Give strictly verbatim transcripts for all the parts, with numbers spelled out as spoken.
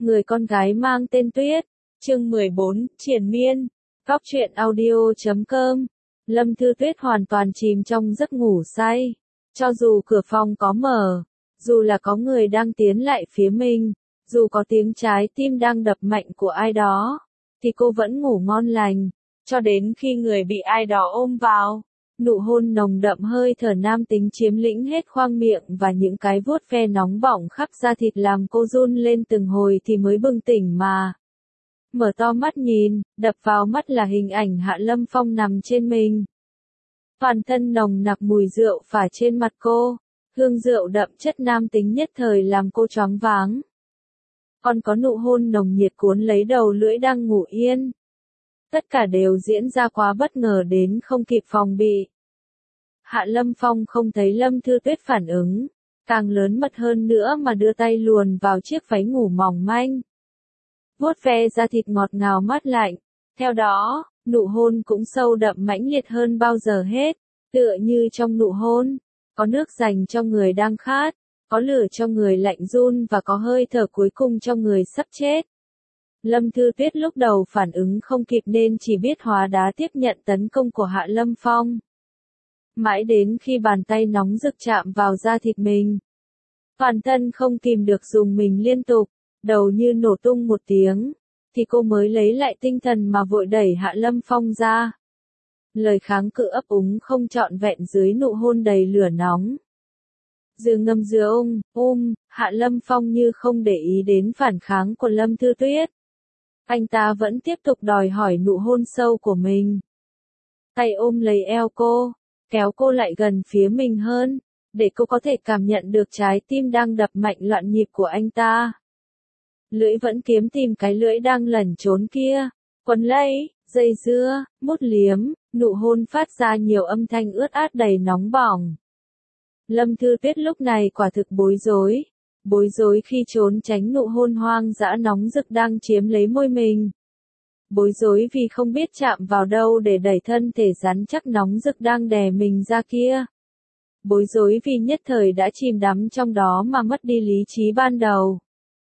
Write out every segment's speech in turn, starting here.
Người con gái mang tên Tuyết, chương mười bốn, triền miên, góc truyện audio chấm com. Lâm Thư Tuyết hoàn toàn chìm trong giấc ngủ say. Cho dù cửa phòng có mở, dù là có người đang tiến lại phía mình, dù có tiếng trái tim đang đập mạnh của ai đó, thì cô vẫn ngủ ngon lành, cho đến khi người bị ai đó ôm vào. Nụ hôn nồng đậm hơi thở nam tính chiếm lĩnh hết khoang miệng và những cái vuốt ve nóng bỏng khắp da thịt làm cô run lên từng hồi thì mới bừng tỉnh mà. Mở to mắt nhìn, đập vào mắt là hình ảnh Hạ Lâm Phong nằm trên mình. Toàn thân nồng nặc mùi rượu phả trên mặt cô, hương rượu đậm chất nam tính nhất thời làm cô choáng váng. Còn có nụ hôn nồng nhiệt cuốn lấy đầu lưỡi đang ngủ yên. Tất cả đều diễn ra quá bất ngờ đến không kịp phòng bị. Hạ Lâm Phong không thấy Lâm Thư Tuyết phản ứng, càng lớn mật hơn nữa mà đưa tay luồn vào chiếc váy ngủ mỏng manh. Vuốt ve da thịt ngọt ngào mát lạnh, theo đó, nụ hôn cũng sâu đậm mãnh liệt hơn bao giờ hết, tựa như trong nụ hôn, có nước dành cho người đang khát, có lửa cho người lạnh run và có hơi thở cuối cùng cho người sắp chết. Lâm Thư Tuyết lúc đầu phản ứng không kịp nên chỉ biết hóa đá tiếp nhận tấn công của Hạ Lâm Phong. Mãi đến khi bàn tay nóng rực chạm vào da thịt mình, toàn thân không kìm được dùng mình liên tục, đầu như nổ tung một tiếng, thì cô mới lấy lại tinh thần mà vội đẩy Hạ Lâm Phong ra. Lời kháng cự ấp úng không trọn vẹn dưới nụ hôn đầy lửa nóng. Giường ngâm dừa ung, um, Hạ Lâm Phong như không để ý đến phản kháng của Lâm Thư Tuyết. Anh ta vẫn tiếp tục đòi hỏi nụ hôn sâu của mình. Tay ôm lấy eo cô, kéo cô lại gần phía mình hơn, để cô có thể cảm nhận được trái tim đang đập mạnh loạn nhịp của anh ta. Lưỡi vẫn kiếm tìm cái lưỡi đang lẩn trốn kia, quấn lấy, dây dưa, mút liếm, nụ hôn phát ra nhiều âm thanh ướt át đầy nóng bỏng. Lâm Thư Tuyết lúc này quả thực bối rối. Bối rối khi trốn tránh nụ hôn hoang dã nóng rực đang chiếm lấy môi mình. Bối rối vì không biết chạm vào đâu để đẩy thân thể rắn chắc nóng rực đang đè mình ra kia. Bối rối vì nhất thời đã chìm đắm trong đó mà mất đi lý trí ban đầu.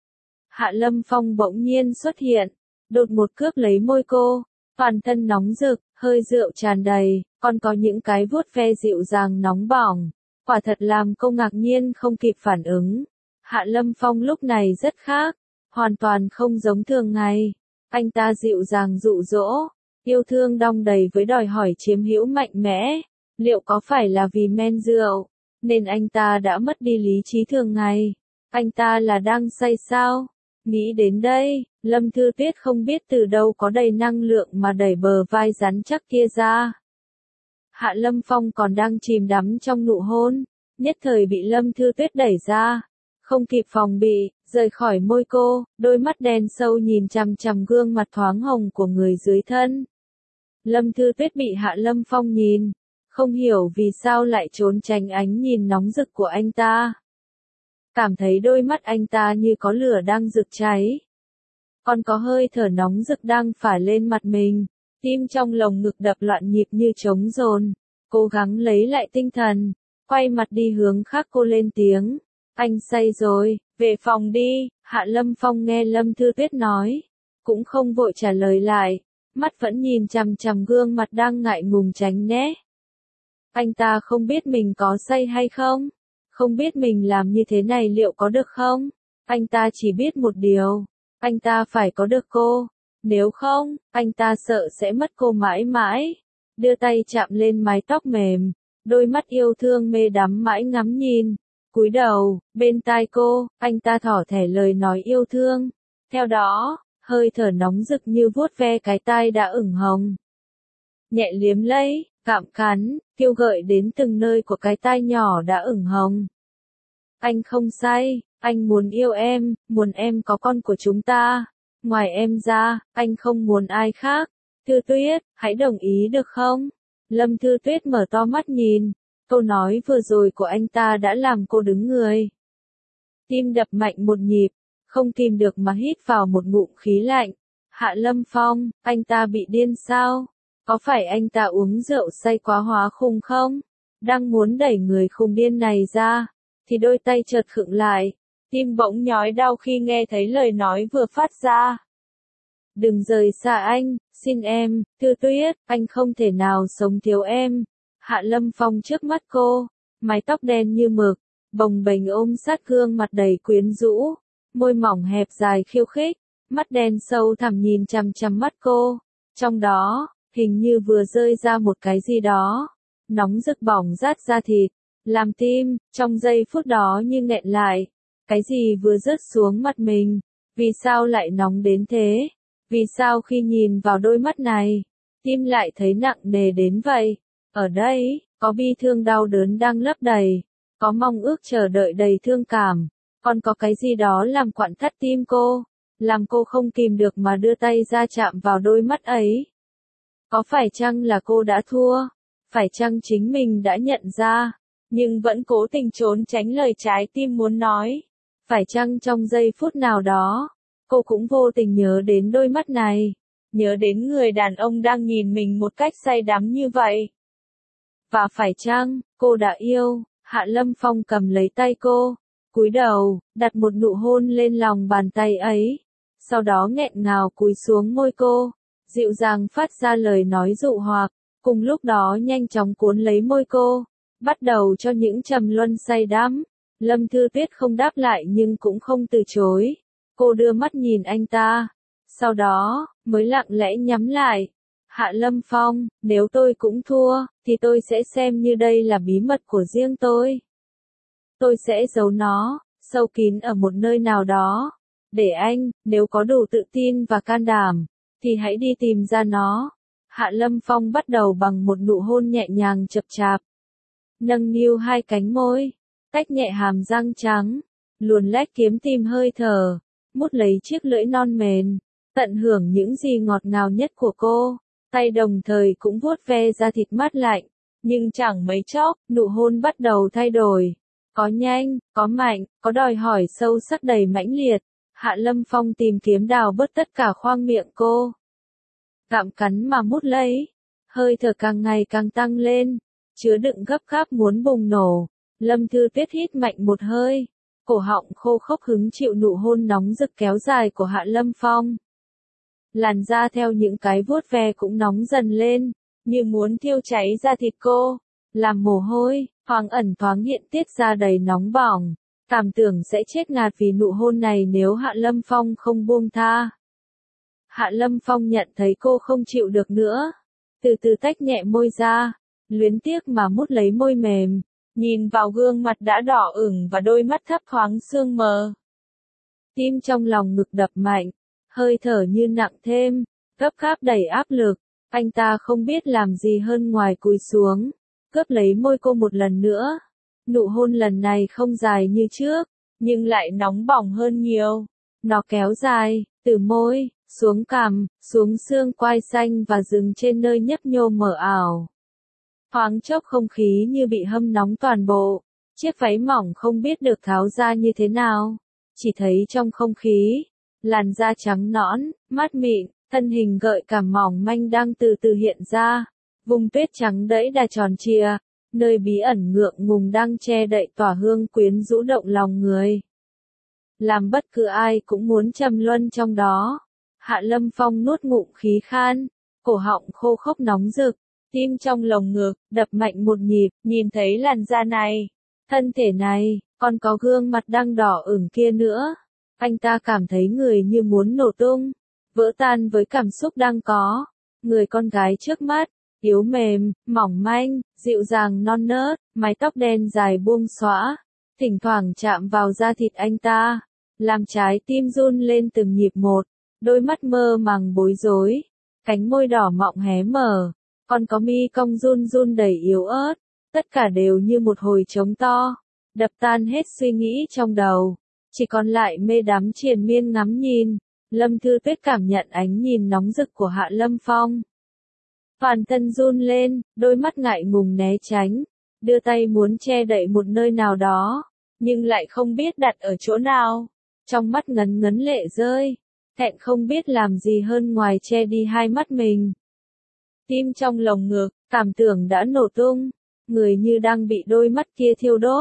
Hạ Lâm Phong bỗng nhiên xuất hiện, đột một cướp lấy môi cô, toàn thân nóng rực, hơi rượu tràn đầy, còn có những cái vuốt ve dịu dàng nóng bỏng. Quả thật làm cô ngạc nhiên không kịp phản ứng. Hạ Lâm Phong lúc này rất khác, hoàn toàn không giống thường ngày. Anh ta dịu dàng dụ dỗ, yêu thương đong đầy với đòi hỏi chiếm hữu mạnh mẽ. Liệu có phải là vì men rượu, nên anh ta đã mất đi lý trí thường ngày? Anh ta là đang say sao? Nghĩ đến đây, Lâm Thư Tuyết không biết từ đâu có đầy năng lượng mà đẩy bờ vai rắn chắc kia ra. Hạ Lâm Phong còn đang chìm đắm trong nụ hôn, nhất thời bị Lâm Thư Tuyết đẩy ra. Không kịp phòng bị, rời khỏi môi cô, đôi mắt đen sâu nhìn chằm chằm gương mặt thoáng hồng của người dưới thân. Lâm Thư Tuyết bị Hạ Lâm Phong nhìn, không hiểu vì sao lại trốn tránh ánh nhìn nóng rực của anh ta. Cảm thấy đôi mắt anh ta như có lửa đang rực cháy. Còn có hơi thở nóng rực đang phả lên mặt mình, tim trong lồng ngực đập loạn nhịp như trống dồn, cố gắng lấy lại tinh thần, quay mặt đi hướng khác cô lên tiếng. Anh say rồi, về phòng đi. Hạ Lâm Phong nghe Lâm Thư Tuyết nói, cũng không vội trả lời lại, mắt vẫn nhìn chằm chằm gương mặt đang ngại ngùng tránh né. Anh ta không biết mình có say hay không, không biết mình làm như thế này liệu có được không. Anh ta chỉ biết một điều, anh ta phải có được cô, nếu không, anh ta sợ sẽ mất cô mãi mãi. Đưa tay chạm lên mái tóc mềm, đôi mắt yêu thương mê đắm mãi ngắm nhìn. Cúi đầu, bên tai cô, anh ta thỏ thẻ lời nói yêu thương. Theo đó, hơi thở nóng rực như vuốt ve cái tai đã ửng hồng. Nhẹ liếm lấy, cạm cắn, kêu gợi đến từng nơi của cái tai nhỏ đã ửng hồng. Anh không say, anh muốn yêu em, muốn em có con của chúng ta. Ngoài em ra, anh không muốn ai khác. Thư Tuyết, hãy đồng ý được không? Lâm Thư Tuyết mở to mắt nhìn. Câu nói vừa rồi của anh ta đã làm cô đứng người. Tim đập mạnh một nhịp, không kìm được mà hít vào một ngụm khí lạnh. Hạ Lâm Phong, anh ta bị điên sao? Có phải anh ta uống rượu say quá hóa khùng không? Đang muốn đẩy người khùng điên này ra, thì đôi tay chợt khựng lại. Tim bỗng nhói đau khi nghe thấy lời nói vừa phát ra. Đừng rời xa anh, xin em, Thư Tuyết, anh không thể nào sống thiếu em. Hạ Lâm Phong trước mắt cô, mái tóc đen như mực, bồng bềnh ôm sát gương mặt đầy quyến rũ, môi mỏng hẹp dài khiêu khích, mắt đen sâu thẳm nhìn chằm chằm mắt cô, trong đó, hình như vừa rơi ra một cái gì đó, nóng rực bỏng rát da thịt, làm tim, trong giây phút đó như nghẹn lại, cái gì vừa rớt xuống mặt mình, vì sao lại nóng đến thế, vì sao khi nhìn vào đôi mắt này, tim lại thấy nặng nề đến vậy, ở đây, có bi thương đau đớn đang lấp đầy, có mong ước chờ đợi đầy thương cảm, còn có cái gì đó làm quặn thắt tim cô, làm cô không kìm được mà đưa tay ra chạm vào đôi mắt ấy. Có phải chăng là cô đã thua? Phải chăng chính mình đã nhận ra, nhưng vẫn cố tình trốn tránh lời trái tim muốn nói? Phải chăng trong giây phút nào đó, cô cũng vô tình nhớ đến đôi mắt này, nhớ đến người đàn ông đang nhìn mình một cách say đắm như vậy? Và phải chăng, cô đã yêu? Hạ Lâm Phong cầm lấy tay cô, cúi đầu, đặt một nụ hôn lên lòng bàn tay ấy, sau đó nghẹn ngào cúi xuống môi cô, dịu dàng phát ra lời nói dụ hoặc, cùng lúc đó nhanh chóng cuốn lấy môi cô, bắt đầu cho những trầm luân say đắm. Lâm Thư Tuyết không đáp lại nhưng cũng không từ chối, cô đưa mắt nhìn anh ta, sau đó, mới lặng lẽ nhắm lại. Hạ Lâm Phong, nếu tôi cũng thua, thì tôi sẽ xem như đây là bí mật của riêng tôi. Tôi sẽ giấu nó, sâu kín ở một nơi nào đó. Để anh, nếu có đủ tự tin và can đảm, thì hãy đi tìm ra nó. Hạ Lâm Phong bắt đầu bằng một nụ hôn nhẹ nhàng chập chạp. Nâng niu hai cánh môi, tách nhẹ hàm răng trắng, luồn lách kiếm tìm hơi thở, mút lấy chiếc lưỡi non mềm, tận hưởng những gì ngọt ngào nhất của cô. Tay đồng thời cũng vuốt ve da thịt mát lạnh, nhưng chẳng mấy chốc, nụ hôn bắt đầu thay đổi. Có nhanh, có mạnh, có đòi hỏi sâu sắc đầy mãnh liệt. Hạ Lâm Phong tìm kiếm đào bớt tất cả khoang miệng cô. Gặm cắn mà mút lấy, hơi thở càng ngày càng tăng lên, chứa đựng gấp gáp muốn bùng nổ. Lâm Thư Tuyết hít mạnh một hơi, cổ họng khô khốc hứng chịu nụ hôn nóng rực kéo dài của Hạ Lâm Phong. Làn da theo những cái vuốt ve cũng nóng dần lên, như muốn thiêu cháy da thịt cô, làm mồ hôi, thoáng ẩn thoáng hiện tiết ra đầy nóng bỏng, cảm tưởng sẽ chết ngạt vì nụ hôn này nếu Hạ Lâm Phong không buông tha. Hạ Lâm Phong nhận thấy cô không chịu được nữa, từ từ tách nhẹ môi ra, luyến tiếc mà mút lấy môi mềm, nhìn vào gương mặt đã đỏ ửng và đôi mắt thấp thoáng sương mờ. Tim trong lòng ngực đập mạnh, hơi thở như nặng thêm, gấp gáp đầy áp lực, anh ta không biết làm gì hơn ngoài cúi xuống, cướp lấy môi cô một lần nữa. Nụ hôn lần này không dài như trước, nhưng lại nóng bỏng hơn nhiều. Nó kéo dài, từ môi, xuống cằm, xuống xương quai xanh và dừng trên nơi nhấp nhô mờ ảo. Thoáng chốc không khí như bị hâm nóng toàn bộ, chiếc váy mỏng không biết được tháo ra như thế nào, chỉ thấy trong không khí, làn da trắng nõn, mát mịn, thân hình gợi cảm mỏng manh đang từ từ hiện ra, vùng tuyết trắng đẫy đà tròn trịa, nơi bí ẩn ngượng ngùng đang che đậy tỏa hương quyến rũ động lòng người. Làm bất cứ ai cũng muốn trầm luân trong đó. Hạ Lâm Phong nuốt ngụm khí khan, cổ họng khô khốc nóng rực, tim trong lồng ngực đập mạnh một nhịp, nhìn thấy làn da này, thân thể này, còn có gương mặt đang đỏ ửng kia nữa. Anh ta cảm thấy người như muốn nổ tung, vỡ tan với cảm xúc đang có. Người con gái trước mắt, yếu mềm, mỏng manh, dịu dàng non nớt, mái tóc đen dài buông xõa, thỉnh thoảng chạm vào da thịt anh ta, làm trái tim run lên từng nhịp một, đôi mắt mơ màng bối rối, cánh môi đỏ mọng hé mở, còn có mi cong run run đầy yếu ớt, tất cả đều như một hồi trống to, đập tan hết suy nghĩ trong đầu, chỉ còn lại mê đắm triền miên ngắm nhìn. Lâm Thư Tuyết cảm nhận ánh nhìn nóng rực của Hạ Lâm Phong. Toàn thân run lên, đôi mắt ngại ngùng né tránh, đưa tay muốn che đậy một nơi nào đó, nhưng lại không biết đặt ở chỗ nào. Trong mắt ngấn ngấn lệ rơi, thẹn không biết làm gì hơn ngoài che đi hai mắt mình. Tim trong lồng ngực, cảm tưởng đã nổ tung, người như đang bị đôi mắt kia thiêu đốt,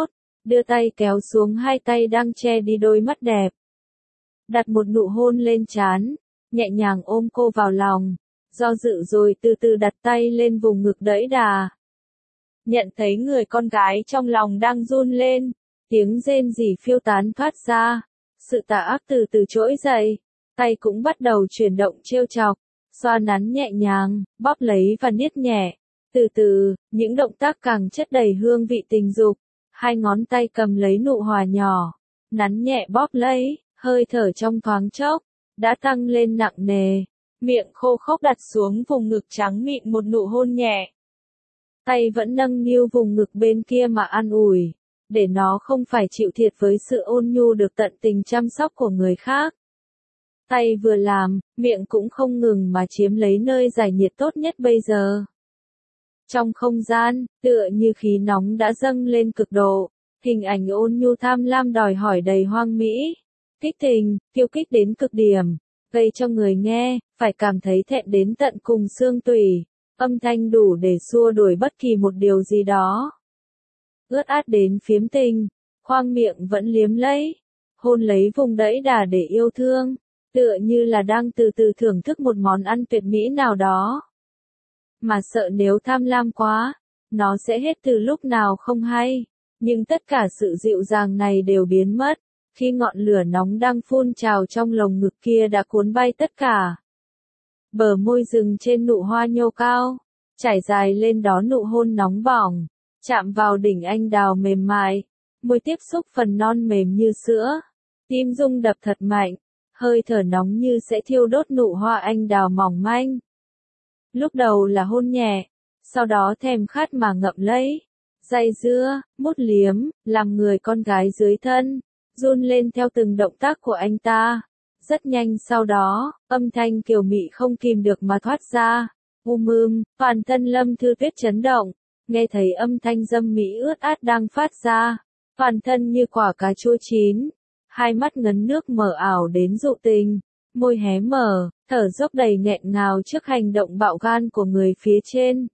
đưa tay kéo xuống hai tay đang che đi đôi mắt đẹp. Đặt một nụ hôn lên trán, nhẹ nhàng ôm cô vào lòng, do dự rồi từ từ đặt tay lên vùng ngực đẫy đà. Nhận thấy người con gái trong lòng đang run lên, tiếng rên rỉ phiêu tán thoát ra, sự tà ác từ từ trỗi dậy, tay cũng bắt đầu chuyển động trêu chọc, xoa nắn nhẹ nhàng, bóp lấy và niết nhẹ. Từ từ, những động tác càng chất đầy hương vị tình dục, hai ngón tay cầm lấy nụ hòa nhỏ, nắn nhẹ bóp lấy, hơi thở trong thoáng chốc, đã tăng lên nặng nề, miệng khô khốc đặt xuống vùng ngực trắng mịn một nụ hôn nhẹ. Tay vẫn nâng niu vùng ngực bên kia mà an ủi, để nó không phải chịu thiệt với sự ôn nhu được tận tình chăm sóc của người khác. Tay vừa làm, miệng cũng không ngừng mà chiếm lấy nơi giải nhiệt tốt nhất bây giờ. Trong không gian, tựa như khí nóng đã dâng lên cực độ, hình ảnh ôn nhu tham lam đòi hỏi đầy hoang mỹ, kích tình, kiêu kích đến cực điểm, gây cho người nghe, phải cảm thấy thẹn đến tận cùng xương tủy, âm thanh đủ để xua đuổi bất kỳ một điều gì đó. Ướt át đến phiếm tình, khoang miệng vẫn liếm lấy, hôn lấy vùng đẫy đà để yêu thương, tựa như là đang từ từ thưởng thức một món ăn tuyệt mỹ nào đó. Mà sợ nếu tham lam quá, nó sẽ hết từ lúc nào không hay, nhưng tất cả sự dịu dàng này đều biến mất, khi ngọn lửa nóng đang phun trào trong lồng ngực kia đã cuốn bay tất cả. Bờ môi dừng trên nụ hoa nhô cao, trải dài lên đó nụ hôn nóng bỏng, chạm vào đỉnh anh đào mềm mại, môi tiếp xúc phần non mềm như sữa, tim rung đập thật mạnh, hơi thở nóng như sẽ thiêu đốt nụ hoa anh đào mỏng manh. Lúc đầu là hôn nhẹ, sau đó thèm khát mà ngậm lấy, day dưa, mút liếm, làm người con gái dưới thân run lên theo từng động tác của anh ta. Rất nhanh sau đó, âm thanh kiều mị không kìm được mà thoát ra. Um um, toàn thân Lâm Thư Tuyết chấn động, nghe thấy âm thanh dâm mỹ ướt át đang phát ra, toàn thân như quả cà chua chín, hai mắt ngấn nước mờ ảo đến dụ tình, môi hé mở, thở dốc đầy nghẹn ngào trước hành động bạo gan của người phía trên.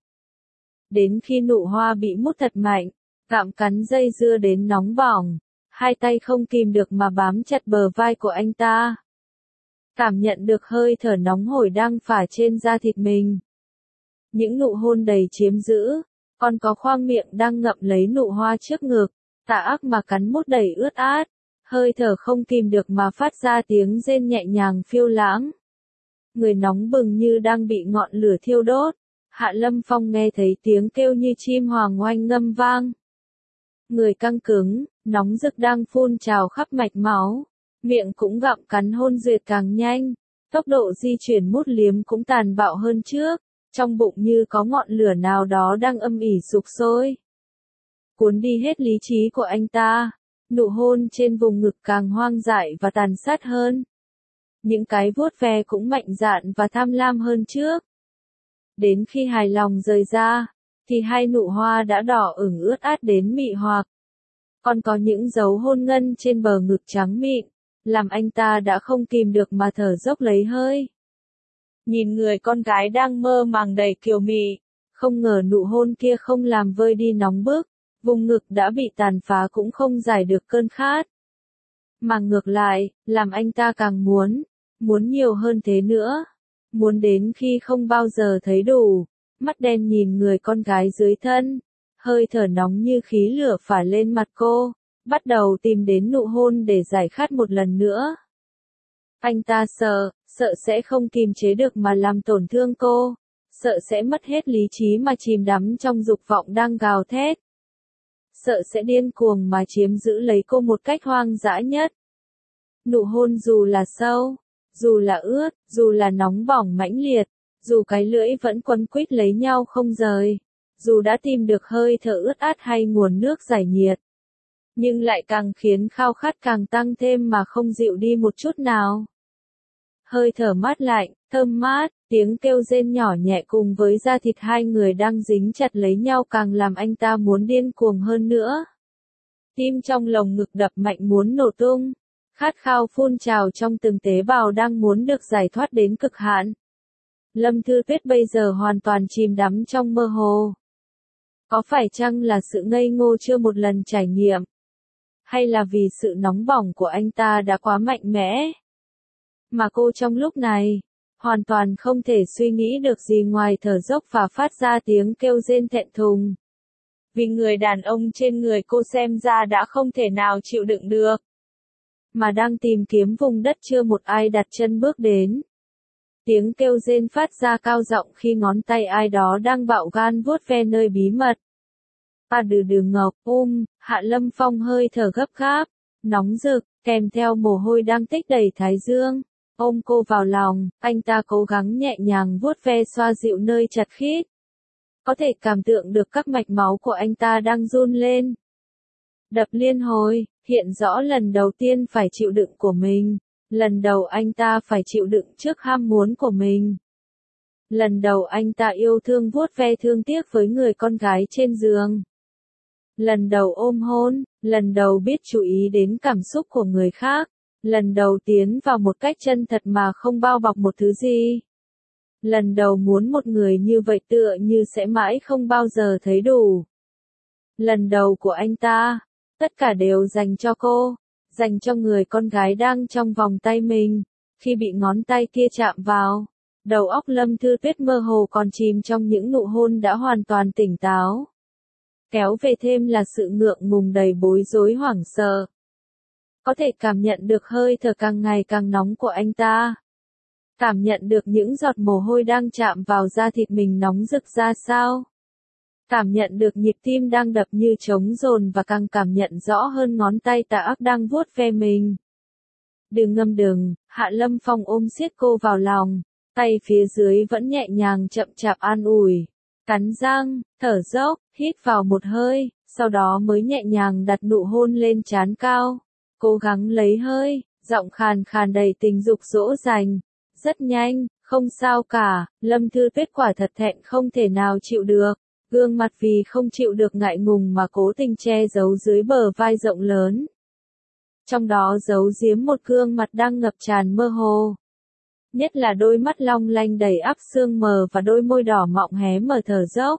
Đến khi nụ hoa bị mút thật mạnh, gặm cắn dây dưa đến nóng bỏng, hai tay không kìm được mà bám chặt bờ vai của anh ta. Cảm nhận được hơi thở nóng hổi đang phả trên da thịt mình. Những nụ hôn đầy chiếm giữ, còn có khoang miệng đang ngậm lấy nụ hoa trước ngực, tà ác mà cắn mút đầy ướt át, hơi thở không kìm được mà phát ra tiếng rên nhẹ nhàng phiêu lãng. Người nóng bừng như đang bị ngọn lửa thiêu đốt, Hạ Lâm Phong nghe thấy tiếng kêu như chim hoàng oanh ngâm vang. Người căng cứng, nóng rực đang phun trào khắp mạch máu, miệng cũng gặm cắn hôn duyệt càng nhanh, tốc độ di chuyển mút liếm cũng tàn bạo hơn trước, trong bụng như có ngọn lửa nào đó đang âm ỉ sục sôi. Cuốn đi hết lý trí của anh ta, nụ hôn trên vùng ngực càng hoang dại và tàn sát hơn. Những cái vuốt ve cũng mạnh dạn và tham lam hơn trước. Đến khi hài lòng rời ra, thì hai nụ hoa đã đỏ ửng ướt át đến mị hoặc. Còn có những dấu hôn ngân trên bờ ngực trắng mịn, làm anh ta đã không kìm được mà thở dốc lấy hơi. Nhìn người con gái đang mơ màng đầy kiều mị, không ngờ nụ hôn kia không làm vơi đi nóng bức, vùng ngực đã bị tàn phá cũng không giải được cơn khát. Mà ngược lại, làm anh ta càng muốn, muốn nhiều hơn thế nữa, muốn đến khi không bao giờ thấy đủ, mắt đen nhìn người con gái dưới thân, hơi thở nóng như khí lửa phả lên mặt cô, bắt đầu tìm đến nụ hôn để giải khát một lần nữa. Anh ta sợ, sợ sẽ không kìm chế được mà làm tổn thương cô, sợ sẽ mất hết lý trí mà chìm đắm trong dục vọng đang gào thét. Sợ sẽ điên cuồng mà chiếm giữ lấy cô một cách hoang dã nhất. Nụ hôn dù là sâu, dù là ướt, dù là nóng bỏng mãnh liệt, dù cái lưỡi vẫn quấn quýt lấy nhau không rời, dù đã tìm được hơi thở ướt át hay nguồn nước giải nhiệt, nhưng lại càng khiến khao khát càng tăng thêm mà không dịu đi một chút nào. Hơi thở mát lạnh, thơm mát, tiếng kêu rên nhỏ nhẹ cùng với da thịt hai người đang dính chặt lấy nhau càng làm anh ta muốn điên cuồng hơn nữa. Tim trong lồng ngực đập mạnh muốn nổ tung, khát khao phun trào trong từng tế bào đang muốn được giải thoát đến cực hạn. Lâm Thư Tuyết bây giờ hoàn toàn chìm đắm trong mơ hồ. Có phải chăng là sự ngây ngô chưa một lần trải nghiệm? hay là vì sự nóng bỏng của anh ta đã quá mạnh mẽ? Mà cô trong lúc này, hoàn toàn không thể suy nghĩ được gì ngoài thở dốc và phát ra tiếng kêu rên thẹn thùng. Vì người đàn ông trên người cô xem ra đã không thể nào chịu đựng được. Mà đang tìm kiếm vùng đất chưa một ai đặt chân bước đến. Tiếng kêu rên phát ra cao giọng khi ngón tay ai đó đang bạo gan vuốt ve nơi bí mật. À đừ đừ ngọc, um, Hạ Lâm Phong hơi thở gấp gáp, nóng rực, kèm theo mồ hôi đang tích đầy thái dương. Ôm cô vào lòng, anh ta cố gắng nhẹ nhàng vuốt ve xoa dịu nơi chặt khít. Có thể cảm tượng được các mạch máu của anh ta đang run lên. Đập liên hồi, hiện rõ lần đầu tiên phải chịu đựng của mình. Lần đầu anh ta phải chịu đựng trước ham muốn của mình. Lần đầu anh ta yêu thương vuốt ve thương tiếc với người con gái trên giường. Lần đầu ôm hôn, lần đầu biết chú ý đến cảm xúc của người khác. Lần đầu tiến vào một cách chân thật mà không bao bọc một thứ gì. Lần đầu muốn một người như vậy tựa như sẽ mãi không bao giờ thấy đủ. Lần đầu của anh ta, tất cả đều dành cho cô, dành cho người con gái đang trong vòng tay mình. Khi bị ngón tay kia chạm vào, đầu óc Lâm Thư Tuyết mơ hồ còn chìm trong những nụ hôn đã hoàn toàn tỉnh táo. Kéo về thêm là sự ngượng ngùng đầy bối rối hoảng sợ. Có thể cảm nhận được hơi thở càng ngày càng nóng của anh ta. Cảm nhận được những giọt mồ hôi đang chạm vào da thịt mình nóng rực ra sao. Cảm nhận được nhịp tim đang đập như trống dồn và càng cảm nhận rõ hơn ngón tay tà ác đang vuốt ve mình. Đừng ngâm đừng, Hạ Lâm Phong ôm siết cô vào lòng, tay phía dưới vẫn nhẹ nhàng chậm chạp an ủi. Cắn răng, thở dốc, hít vào một hơi, sau đó mới nhẹ nhàng đặt nụ hôn lên trán cao. Cố gắng lấy hơi, giọng khàn khàn đầy tình dục dỗ dành. Rất nhanh, không sao cả, Lâm Thư Tuyết quả thật thẹn không thể nào chịu được. Gương mặt vì không chịu được ngại ngùng mà cố tình che giấu dưới bờ vai rộng lớn. Trong đó giấu giếm một gương mặt đang ngập tràn mơ hồ. Nhất là đôi mắt long lanh đầy ắp sương mờ và đôi môi đỏ mọng hé mở thở dốc.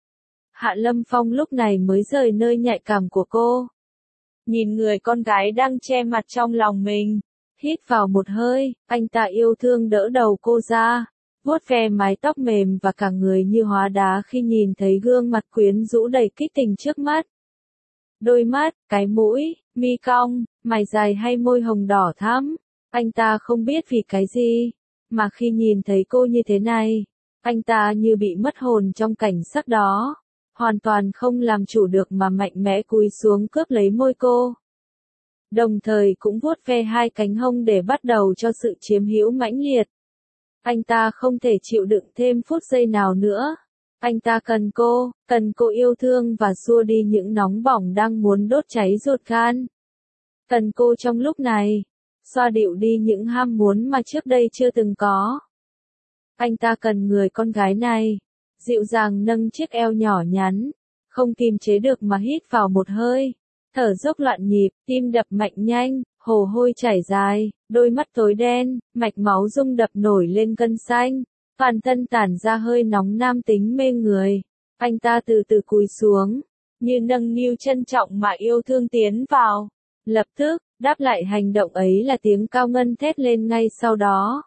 Hạ Lâm Phong lúc này mới rời nơi nhạy cảm của cô. Nhìn người con gái đang che mặt trong lòng mình. Hít vào một hơi, anh ta yêu thương đỡ đầu cô ra. Vuốt ve mái tóc mềm và cả người như hóa đá khi nhìn thấy gương mặt quyến rũ đầy kích tình trước mắt. Đôi mắt, cái mũi, mi cong, mày dài hay môi hồng đỏ thắm. Anh ta không biết vì cái gì, mà khi nhìn thấy cô như thế này, anh ta như bị mất hồn trong cảnh sắc đó. Hoàn toàn không làm chủ được mà mạnh mẽ cúi xuống cướp lấy môi cô. Đồng thời cũng vuốt ve hai cánh hông để bắt đầu cho sự chiếm hữu mãnh liệt. Anh ta không thể chịu đựng thêm phút giây nào nữa. Anh ta cần cô, cần cô yêu thương và xua đi những nóng bỏng đang muốn đốt cháy ruột gan. Cần cô trong lúc này, xoa dịu đi những ham muốn mà trước đây chưa từng có. Anh ta cần người con gái này, dịu dàng nâng chiếc eo nhỏ nhắn, không kiềm chế được mà hít vào một hơi. Thở dốc loạn nhịp, tim đập mạnh nhanh, hồ hôi chảy dài, đôi mắt tối đen, mạch máu rung đập nổi lên gân xanh, toàn thân tản ra hơi nóng nam tính mê người. Anh ta từ từ cúi xuống, như nâng niu trân trọng mà yêu thương tiến vào. Lập tức, đáp lại hành động ấy là tiếng cao ngân thét lên ngay sau đó.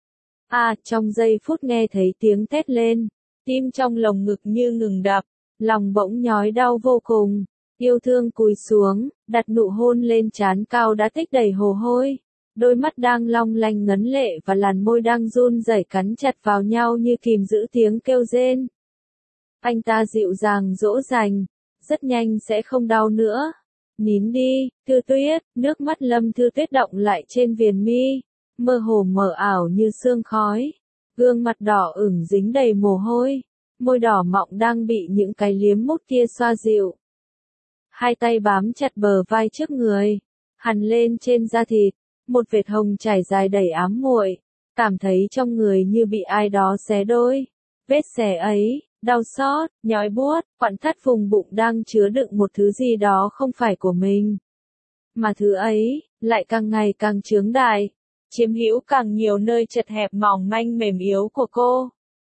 À, trong giây phút nghe thấy tiếng thét lên, tim trong lồng ngực như ngừng đập, lòng bỗng nhói đau vô cùng. Yêu thương cúi xuống, đặt nụ hôn lên trán cao đã tích đầy hồ hôi. Đôi mắt đang long lanh ngấn lệ và làn môi đang run rẩy cắn chặt vào nhau như kìm giữ tiếng kêu rên. Anh ta dịu dàng dỗ dành, rất nhanh sẽ không đau nữa. Nín đi, Thư Tuyết, nước mắt Lâm Thư Tuyết đọng lại trên viền mi, mơ hồ mờ ảo như sương khói. Gương mặt đỏ ửng dính đầy mồ hôi, môi đỏ mọng đang bị những cái liếm mút kia xoa dịu. Hai tay bám chặt bờ vai trước người, hằn lên trên da thịt, một vệt hồng trải dài đầy ám muội, cảm thấy trong người như bị ai đó xé đôi. Vết xé ấy, đau xót, nhói buốt, quặn thắt vùng bụng đang chứa đựng một thứ gì đó không phải của mình. Mà thứ ấy, lại càng ngày càng chướng đại, chiếm hữu càng nhiều nơi chật hẹp mỏng manh mềm yếu của cô.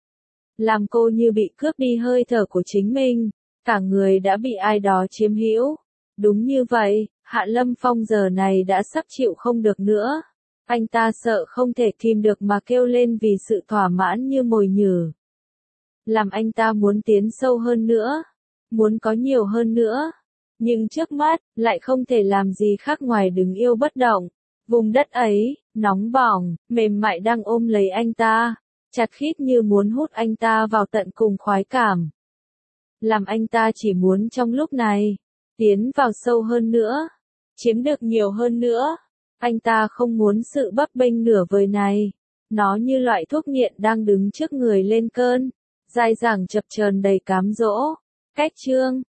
Làm cô như bị cướp đi hơi thở của chính mình. Cả người đã bị ai đó chiếm hữu. Đúng như vậy, Hạ Lâm Phong giờ này đã sắp chịu không được nữa. Anh ta sợ không thể kìm được mà kêu lên vì sự thỏa mãn như mồi nhử. Làm anh ta muốn tiến sâu hơn nữa, muốn có nhiều hơn nữa. Nhưng trước mắt, lại không thể làm gì khác ngoài đứng yêu bất động. Vùng đất ấy, nóng bỏng, mềm mại đang ôm lấy anh ta, chặt khít như muốn hút anh ta vào tận cùng khoái cảm. Làm anh ta chỉ muốn trong lúc này, tiến vào sâu hơn nữa, chiếm được nhiều hơn nữa. Anh ta không muốn sự bấp bênh nửa vời này. Nó như loại thuốc nghiện đang đứng trước người lên cơn, dai dẳng chập chờn đầy cám dỗ. Cách chương